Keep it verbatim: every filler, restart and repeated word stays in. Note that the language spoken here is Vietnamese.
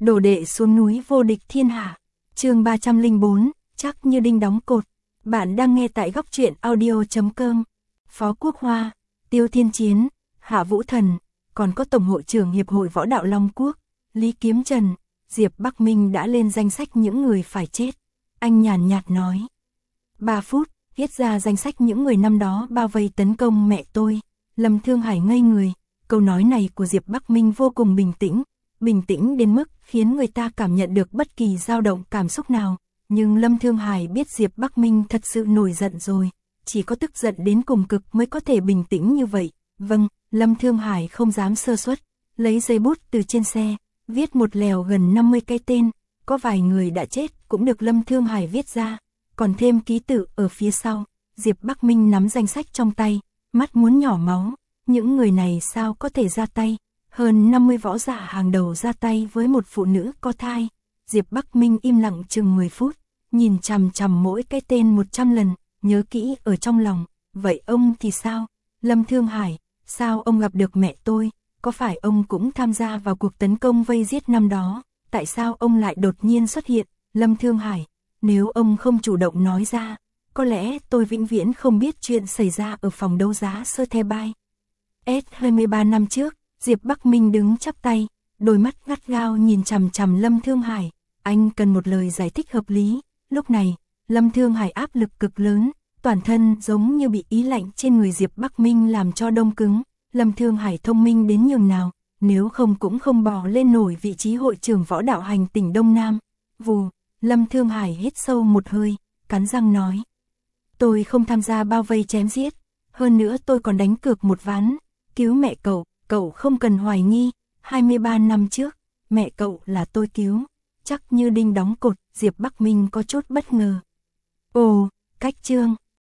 Đồ đệ xuống núi vô địch thiên hạ. Chương ba trăm lẻ bốn, chắc như đinh đóng cột. Bạn đang nghe tại góc truyện audio chấm com. Phó Quốc Hoa, Tiêu Thiên Chiến, Hạ Vũ Thần, còn có Tổng hội trưởng Hiệp hội Võ đạo Long Quốc, Lý Kiếm Trần, Diệp Bắc Minh đã lên danh sách những người phải chết. Anh nhàn nhạt nói. Ba phút, viết ra danh sách những người năm đó bao vây tấn công mẹ tôi. Lâm Thương Hải ngây người, câu nói này của Diệp Bắc Minh vô cùng bình tĩnh, bình tĩnh đến mức khiến người ta cảm nhận được bất kỳ dao động cảm xúc nào. Nhưng Lâm Thương Hải biết Diệp Bắc Minh thật sự nổi giận rồi, chỉ có tức giận đến cùng cực mới có thể bình tĩnh như vậy. Vâng, Lâm Thương Hải không dám sơ suất, lấy giấy bút từ trên xe, viết một lèo gần năm mươi cái tên, có vài người đã chết cũng được Lâm Thương Hải viết ra, còn thêm ký tự ở phía sau. Diệp Bắc Minh nắm danh sách trong tay, mắt muốn nhỏ máu, những người này sao có thể ra tay, hơn năm mươi võ giả hàng đầu ra tay với một phụ nữ có thai. Diệp Bắc Minh im lặng chừng mười phút, nhìn chằm chằm mỗi cái tên một trăm lần, nhớ kỹ ở trong lòng. Vậy ông thì sao? Lâm Thương Hải, sao ông gặp được mẹ tôi? Có phải ông cũng tham gia vào cuộc tấn công vây giết năm đó? Tại sao ông lại đột nhiên xuất hiện? Lâm Thương Hải, nếu ông không chủ động nói ra, có lẽ tôi vĩnh viễn không biết chuyện xảy ra ở phòng đấu giá Sơ The Bay. S hai mươi ba năm trước, Diệp Bắc Minh đứng chắp tay, đôi mắt gắt gao nhìn chằm chằm Lâm Thương Hải. Anh cần một lời giải thích hợp lý. Lúc này, Lâm Thương Hải áp lực cực lớn, toàn thân giống như bị ý lạnh trên người Diệp Bắc Minh làm cho đông cứng. Lâm Thương Hải thông minh đến nhường nào, nếu không cũng không bò lên nổi vị trí hội trưởng võ đạo hành tỉnh Đông Nam. Vù, Lâm Thương Hải hít sâu một hơi, cắn răng nói. Tôi không tham gia bao vây chém giết, hơn nữa tôi còn đánh cược một ván, cứu mẹ cậu, cậu không cần hoài nghi, hai mươi ba năm trước, mẹ cậu là tôi cứu. Chắc như đinh đóng cột, Diệp Bắc Minh có chút bất ngờ. Ồ, cách chương,